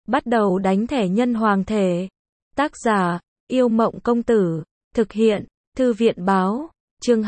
bắt đầu đánh thẻ nhân hoàng thể. Tác giả, Yêu Mộng Công Tử. Thực hiện, Thư viện báo. Chương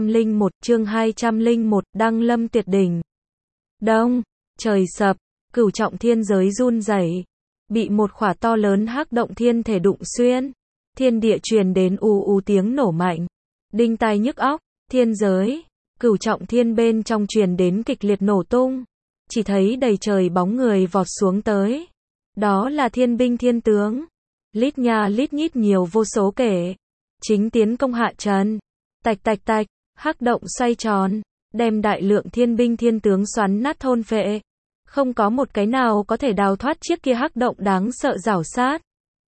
201, Đăng Lâm Tuyệt Đỉnh. Đông, trời sập, cửu trọng thiên giới run rẩy, bị một khỏa to lớn hắc động thiên thể đụng xuyên. Thiên địa truyền đến ù ù tiếng nổ mạnh, đinh tai nhức óc. Thiên giới, cửu trọng thiên bên trong truyền đến kịch liệt nổ tung, chỉ thấy đầy trời bóng người vọt xuống tới. Đó là thiên binh thiên tướng, lít nha lít nhít nhiều vô số kể, chính tiến công Hạ Trần. Tạch tạch tạch, hắc động xoay tròn, đem đại lượng thiên binh thiên tướng xoắn nát thôn phệ. Không có một cái nào có thể đào thoát chiếc kia hắc động đáng sợ rảo sát.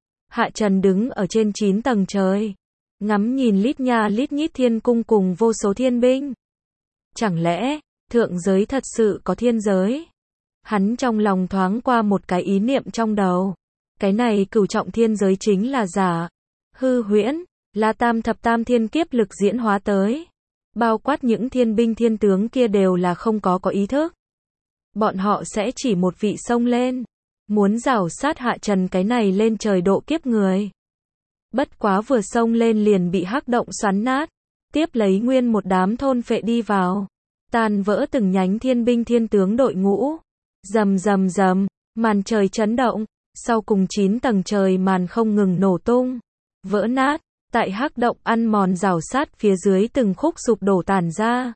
Hạ Trần đứng ở trên 9 tầng trời, ngắm nhìn lít nha lít nhít thiên cung cùng vô số thiên binh. Chẳng lẽ, thượng giới thật sự có thiên giới? Hắn trong lòng thoáng qua một cái ý niệm trong đầu. Cái này cửu trọng thiên giới chính là giả, hư huyễn, là tam thập tam thiên kiếp lực diễn hóa tới. Bao quát những thiên binh thiên tướng kia đều là không có ý thức. Bọn họ sẽ chỉ một vị xông lên, muốn rảo sát Hạ Trần cái này lên trời độ kiếp người. Bất quá vừa xông lên liền bị hắc động xoắn nát, tiếp lấy nguyên một đám thôn phệ đi vào, tan vỡ từng nhánh thiên binh thiên tướng đội ngũ. Rầm rầm rầm, màn trời chấn động, sau cùng 9 tầng trời màn không ngừng nổ tung, vỡ nát, tại hắc động ăn mòn rào sát phía dưới từng khúc sụp đổ tàn ra.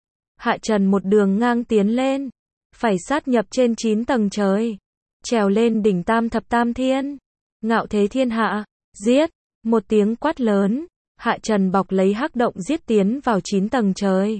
Hạ Trần một đường ngang tiến lên, phải sát nhập trên 9 tầng trời, trèo lên đỉnh tam thập tam thiên, ngạo thế thiên hạ, giết, một tiếng quát lớn, Hạ Trần bọc lấy hắc động giết tiến vào 9 tầng trời.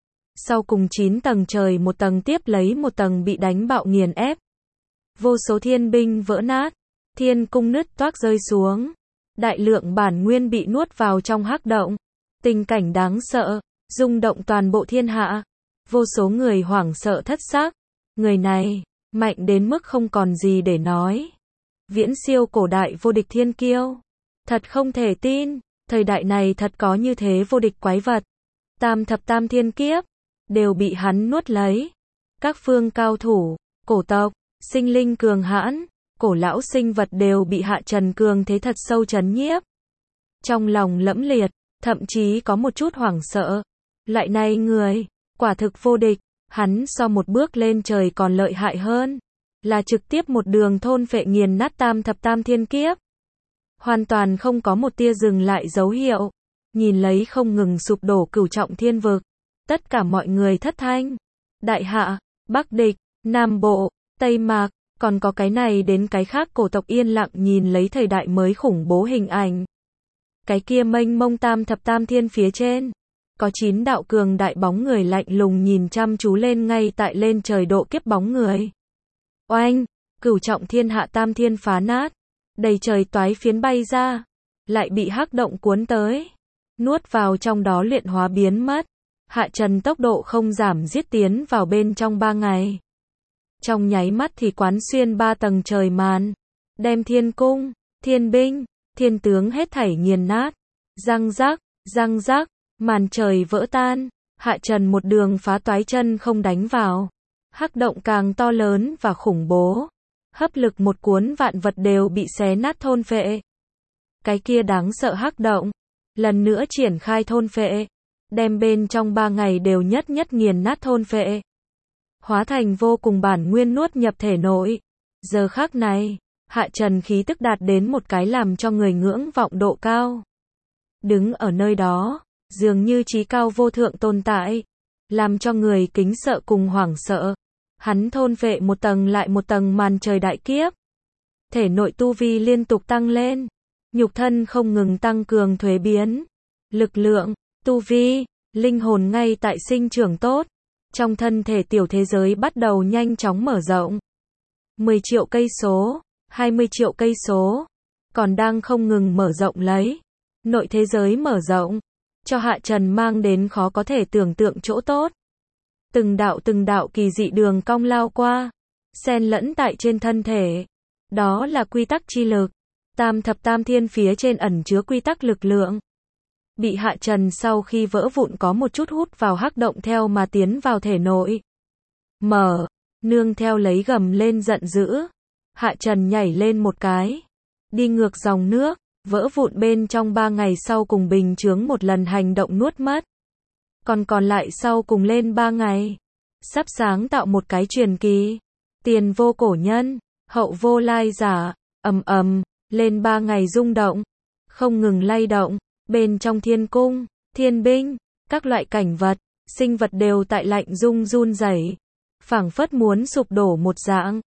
Sau cùng 9 tầng trời một tầng tiếp lấy một tầng bị đánh bạo nghiền ép. Vô số thiên binh vỡ nát, thiên cung nứt toác rơi xuống. Đại lượng bản nguyên bị nuốt vào trong hắc động. Tình cảnh đáng sợ, rung động toàn bộ thiên hạ. Vô số người hoảng sợ thất xác. Người này, mạnh đến mức không còn gì để nói. Viễn siêu cổ đại vô địch thiên kiêu. Thật không thể tin, thời đại này thật có như thế vô địch quái vật. Tam thập tam thiên kiếp, đều bị hắn nuốt lấy. Các phương cao thủ, cổ tộc, sinh linh cường hãn, cổ lão sinh vật đều bị Hạ Trần cường thế thật sâu chấn nhiếp. Trong lòng lẫm liệt, thậm chí có một chút hoảng sợ. Loại này người, quả thực vô địch, hắn so một bước lên trời còn lợi hại hơn. Là trực tiếp một đường thôn phệ nghiền nát tam thập tam thiên kiếp. Hoàn toàn không có một tia dừng lại dấu hiệu. Nhìn lấy không ngừng sụp đổ cửu trọng thiên vực. Tất cả mọi người thất thanh. Đại Hạ, Bắc Địch, Nam Bộ, Tây Mạc, còn có cái này đến cái khác cổ tộc yên lặng nhìn lấy thời đại mới khủng bố hình ảnh. Cái kia mênh mông tam thập tam thiên phía trên, có 9 đạo cường đại bóng người lạnh lùng nhìn chăm chú lên ngay tại lên trời độ kiếp bóng người. Oanh, cửu trọng thiên hạ tam thiên phá nát, đầy trời toái phiến bay ra, lại bị hắc động cuốn tới, nuốt vào trong đó luyện hóa biến mất. Hạ Trần tốc độ không giảm giết tiến vào bên trong 3 ngày. Trong nháy mắt thì quán xuyên 3 tầng trời màn, đem thiên cung, thiên binh, thiên tướng hết thảy nghiền nát. Răng rác, màn trời vỡ tan, Hạ Trần một đường phá toái chân không đánh vào. Hắc động càng to lớn và khủng bố, hấp lực một cuốn vạn vật đều bị xé nát thôn phệ. Cái kia đáng sợ hắc động, lần nữa triển khai thôn phệ, đem bên trong 3 ngày đều nhất nghiền nát thôn phệ. Hóa thành vô cùng bản nguyên nuốt nhập thể nội. Giờ khắc này, Hạ Trần khí tức đạt đến một cái làm cho người ngưỡng vọng độ cao. Đứng ở nơi đó, dường như chí cao vô thượng tồn tại, làm cho người kính sợ cùng hoảng sợ. Hắn thôn phệ một tầng lại một tầng màn trời đại kiếp. Thể nội tu vi liên tục tăng lên, nhục thân không ngừng tăng cường thuế biến. Lực lượng, tu vi, linh hồn ngay tại sinh trưởng tốt. Trong thân thể tiểu thế giới bắt đầu nhanh chóng mở rộng. 10 triệu cây số, 20 triệu cây số, còn đang không ngừng mở rộng lấy. Nội thế giới mở rộng, cho Hạ Trần mang đến khó có thể tưởng tượng chỗ tốt. Từng đạo kỳ dị đường cong lao qua, xen lẫn tại trên thân thể. Đó là quy tắc chi lực. Tam thập tam thiên phía trên ẩn chứa quy tắc lực lượng. Bị Hạ Trần sau khi vỡ vụn có một chút hút vào hắc động theo mà tiến vào thể nội. Nương theo lấy gầm lên giận dữ. Hạ Trần nhảy lên một cái, đi ngược dòng nước, vỡ vụn bên trong 3 ngày sau cùng bình chướng một lần hành động nuốt mất. Còn lại sau cùng lên 3 ngày. Sắp sáng tạo một cái truyền kỳ. Tiền vô cổ nhân, hậu vô lai giả, lên 3 ngày rung động, không ngừng lay động, bên trong thiên cung, thiên binh, các loại cảnh vật, sinh vật đều tại lạnh run rẩy, phảng phất muốn sụp đổ một dạng.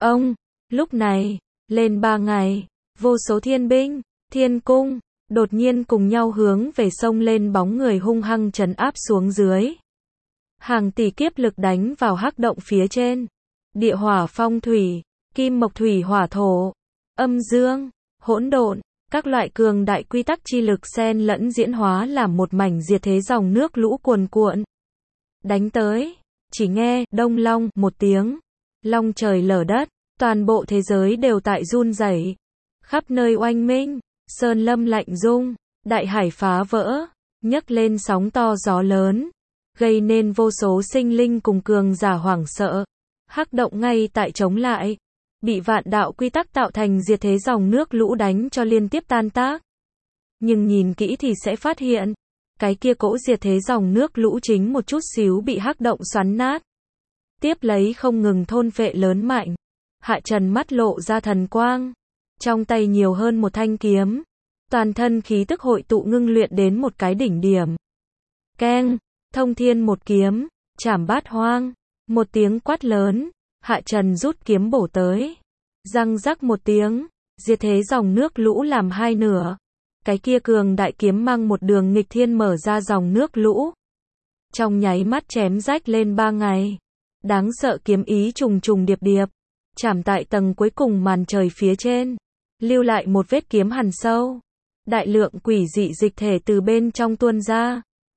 Lúc này, lên 3 ngày, vô số thiên binh, thiên cung, đột nhiên cùng nhau hướng về sông lên bóng người hung hăng trấn áp xuống dưới. Hàng tỷ kiếp lực đánh vào hắc động phía trên. Địa hỏa phong thủy, kim mộc thủy hỏa thổ, âm dương, hỗn độn, các loại cường đại quy tắc chi lực xen lẫn diễn hóa làm một mảnh diệt thế dòng nước lũ cuồn cuộn. Đánh tới, chỉ nghe đông long một tiếng, long trời lở đất, toàn bộ thế giới đều tại run rẩy, khắp nơi oanh minh, sơn lâm lạnh rung, đại hải phá vỡ, nhấc lên sóng to gió lớn, gây nên vô số sinh linh cùng cường giả hoảng sợ. Hắc động ngay tại chống lại, bị vạn đạo quy tắc tạo thành diệt thế dòng nước lũ đánh cho liên tiếp tan tác. Nhưng nhìn kỹ thì sẽ phát hiện, cái kia cỗ diệt thế dòng nước lũ chính một chút xíu bị hắc động xoắn nát. Tiếp lấy không ngừng thôn phệ lớn mạnh. Hạ Trần mắt lộ ra thần quang, trong tay nhiều hơn một thanh kiếm, toàn thân khí tức hội tụ ngưng luyện đến một cái đỉnh điểm. Keng, thông thiên một kiếm, chảm bát hoang, một tiếng quát lớn, Hạ Trần rút kiếm bổ tới. Răng rắc một tiếng, diệt thế dòng nước lũ làm hai nửa. Cái kia cường đại kiếm mang một đường nghịch thiên mở ra dòng nước lũ. Trong nháy mắt chém rách lên 3 ngày. Đáng sợ kiếm ý trùng trùng điệp điệp, chạm tại tầng cuối cùng màn trời phía trên, lưu lại một vết kiếm hằn sâu. Đại lượng quỷ dị dịch thể từ bên trong tuôn ra.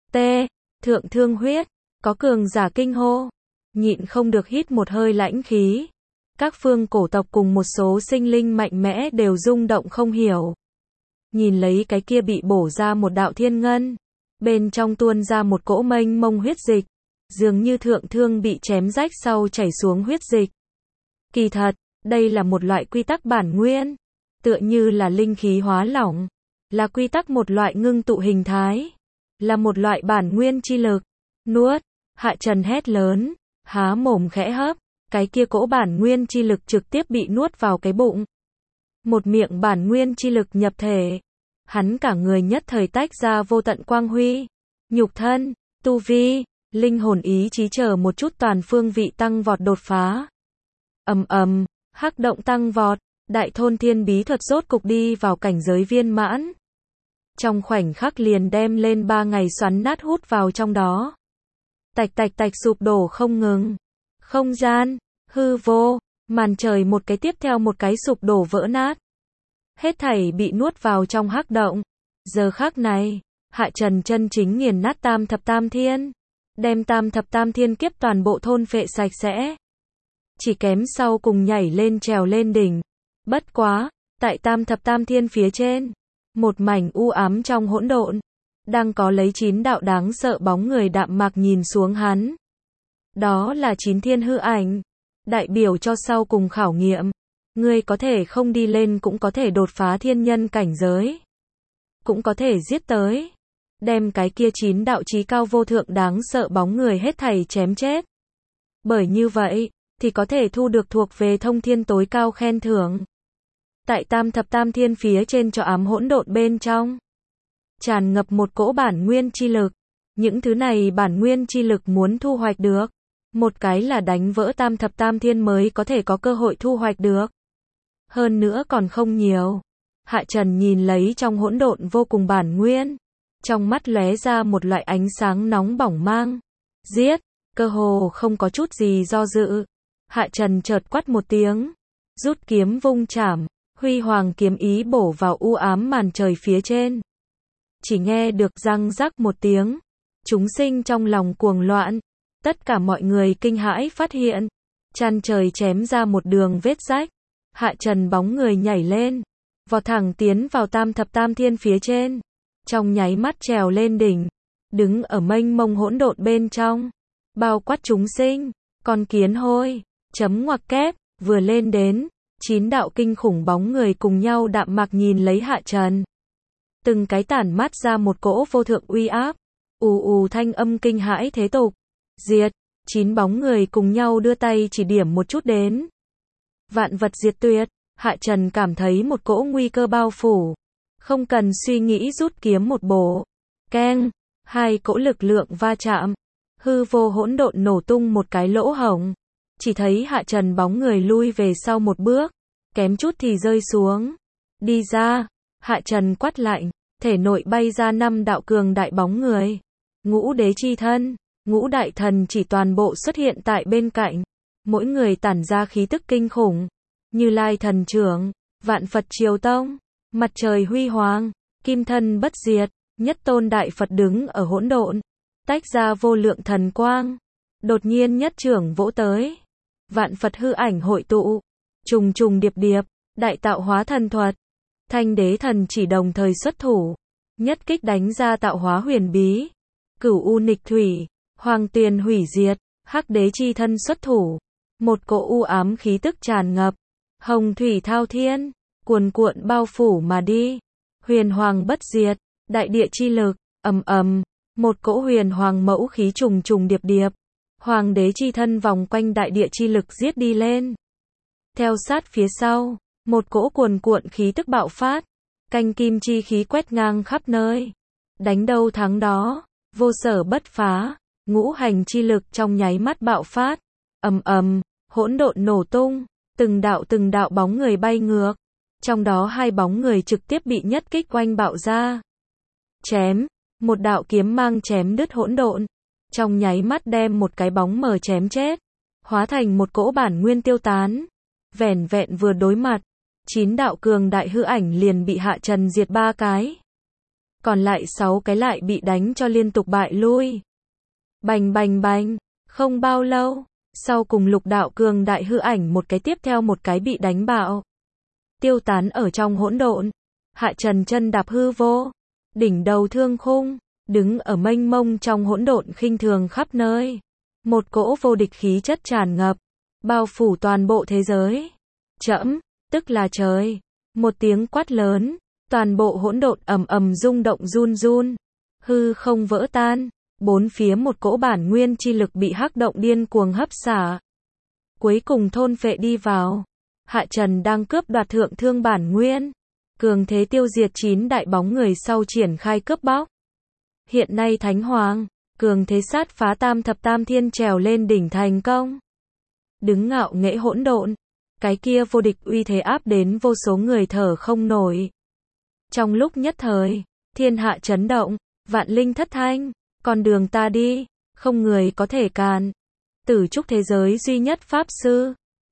Thượng thương huyết, có cường giả kinh hô, nhịn không được hít một hơi lãnh khí. Các phương cổ tộc cùng một số sinh linh mạnh mẽ đều rung động không hiểu. Nhìn lấy cái kia bị bổ ra một đạo thiên ngân, bên trong tuôn ra một cỗ mênh mông huyết dịch, dường như thượng thương bị chém rách sau chảy xuống huyết dịch. Kỳ thật, đây là một loại quy tắc bản nguyên, tựa như là linh khí hóa lỏng, là quy tắc một loại ngưng tụ hình thái, là một loại bản nguyên chi lực. Nuốt, Hạ Trần hét lớn, há mồm khẽ hấp, cái kia cỗ bản nguyên chi lực trực tiếp bị nuốt vào cái bụng. Một miệng bản nguyên chi lực nhập thể, hắn cả người nhất thời tách ra vô tận quang huy, nhục thân, tu vi, linh hồn ý chí chờ một chút toàn phương vị tăng vọt đột phá. Hắc động tăng vọt, đại thôn thiên bí thuật rốt cục đi vào cảnh giới viên mãn. Trong khoảnh khắc liền đem lên 3 ngày xoắn nát hút vào trong đó. Tạch sụp đổ không ngừng. Không gian, hư vô, màn trời một cái tiếp theo một cái sụp đổ vỡ nát. Hết thảy bị nuốt vào trong hắc động. Giờ khắc này, Hạ Trần chân chính nghiền nát tam thập tam thiên. Đem tam thập tam thiên kiếp toàn bộ thôn phệ sạch sẽ. Chỉ kém sau cùng nhảy lên trèo lên đỉnh. Bất quá, tại tam thập tam thiên phía trên, một mảnh u ám trong hỗn độn, đang có lấy 9 đạo đáng sợ bóng người đạm mạc nhìn xuống hắn. Đó là 9 thiên hư ảnh, đại biểu cho sau cùng khảo nghiệm. Ngươi có thể không đi lên cũng có thể đột phá thiên nhân cảnh giới. Cũng có thể giết tới. Đem cái kia 9 đạo chí cao vô thượng đáng sợ bóng người hết thảy chém chết. Bởi như vậy, thì có thể thu được thuộc về thông thiên tối cao khen thưởng. Tại tam thập tam thiên phía trên cho ám hỗn độn bên trong, tràn ngập một cỗ bản nguyên chi lực. Những thứ này bản nguyên chi lực muốn thu hoạch được, một cái là đánh vỡ tam thập tam thiên mới có thể có cơ hội thu hoạch được. Hơn nữa còn không nhiều. Hạ Trần nhìn lấy trong hỗn độn vô cùng bản nguyên, trong mắt lóe ra một loại ánh sáng nóng bỏng mang. Giết, cơ hồ không có chút gì do dự. Hạ Trần chợt quát một tiếng, rút kiếm vung chảm, huy hoàng kiếm ý bổ vào u ám màn trời phía trên. Chỉ nghe được răng rắc một tiếng, chúng sinh trong lòng cuồng loạn, tất cả mọi người kinh hãi phát hiện, chăn trời chém ra một đường vết rách. Hạ Trần bóng người nhảy lên, vọt thẳng tiến vào tam thập tam thiên phía trên, trong nháy mắt trèo lên đỉnh, đứng ở mênh mông hỗn độn bên trong, bao quát chúng sinh. Con kiến hôi, chấm ngoặc kép, vừa lên đến, 9 đạo kinh khủng bóng người cùng nhau đạm mạc nhìn lấy Hạ Trần. Từng cái tản mát ra một cỗ vô thượng uy áp. Ù ù thanh âm kinh hãi thế tục. Diệt, 9 bóng người cùng nhau đưa tay chỉ điểm một chút đến. Vạn vật diệt tuyệt, Hạ Trần cảm thấy một cỗ nguy cơ bao phủ. Không cần suy nghĩ rút kiếm một bổ. Keng, hai cỗ lực lượng va chạm. Hư vô hỗn độn nổ tung một cái lỗ hổng. Chỉ thấy Hạ Trần bóng người lui về sau một bước. Kém chút thì rơi xuống. Đi ra, Hạ Trần quát lạnh. Thể nội bay ra 5 đạo cường đại bóng người. Ngũ đế chi thân, ngũ đại thần chỉ toàn bộ xuất hiện tại bên cạnh. Mỗi người tản ra khí tức kinh khủng. Như Lai thần trưởng, Vạn Phật Triều Tông, Mặt trời huy hoàng, Kim thân bất diệt, Nhất tôn đại Phật đứng ở hỗn độn, tách ra vô lượng thần quang. Đột nhiên nhất trưởng vỗ tới. Vạn Phật hư ảnh hội tụ, trùng trùng điệp điệp, đại tạo hóa thần thuật. Thanh đế thần chỉ đồng thời xuất thủ, nhất kích đánh ra tạo hóa huyền bí. Cửu u nịch thủy, hoàng tuyền hủy diệt, hắc đế chi thân xuất thủ. Một cỗ u ám khí tức tràn ngập, hồng thủy thao thiên, cuồn cuộn bao phủ mà đi. Huyền hoàng bất diệt, đại địa chi lực, ầm ầm, một cỗ huyền hoàng mẫu khí trùng trùng điệp điệp. Hoàng đế chi thân vòng quanh đại địa chi lực giết đi lên. Theo sát phía sau, một cỗ cuồn cuộn khí tức bạo phát, canh kim chi khí quét ngang khắp nơi. Đánh đâu thắng đó, vô sở bất phá, ngũ hành chi lực trong nháy mắt bạo phát. Ầm ầm, hỗn độn nổ tung, từng đạo bóng người bay ngược. Trong đó 2 bóng người trực tiếp bị nhất kích oanh bạo ra. Chém, một đạo kiếm mang chém đứt hỗn độn, trong nháy mắt đem một cái bóng mờ chém chết, hóa thành một cỗ bản nguyên tiêu tán. Vẻn vẹn vừa đối mặt, 9 đạo cường đại hư ảnh liền bị Hạ Trần diệt 3 cái. Còn lại 6 cái lại bị đánh cho liên tục bại lui. Bành bành bành, không bao lâu, sau cùng lục đạo cường đại hư ảnh một cái tiếp theo một cái bị đánh bạo. Tiêu tán ở trong hỗn độn. Hạ Trần chân đạp hư vô, đỉnh đầu thương khung, đứng ở mênh mông trong hỗn độn khinh thường khắp nơi. Một cỗ vô địch khí chất tràn ngập, bao phủ toàn bộ thế giới. Trẫm, tức là trời. Một tiếng quát lớn, toàn bộ hỗn độn ầm ầm rung động run run. Hư không vỡ tan, bốn phía một cỗ bản nguyên chi lực bị hắc động điên cuồng hấp xả. Cuối cùng thôn phệ đi vào. Hạ Trần đang cướp đoạt thượng thương bản nguyên. Cường thế tiêu diệt 9 đại bóng người sau triển khai cướp bóc. Hiện nay Thánh Hoàng, cường thế sát phá tam thập tam thiên trèo lên đỉnh thành công. Đứng ngạo nghễ hỗn độn, cái kia vô địch uy thế áp đến vô số người thở không nổi. Trong lúc nhất thời, thiên hạ chấn động, vạn linh thất thanh, con đường ta đi, không người có thể cản. Tử trúc thế giới duy nhất pháp sư,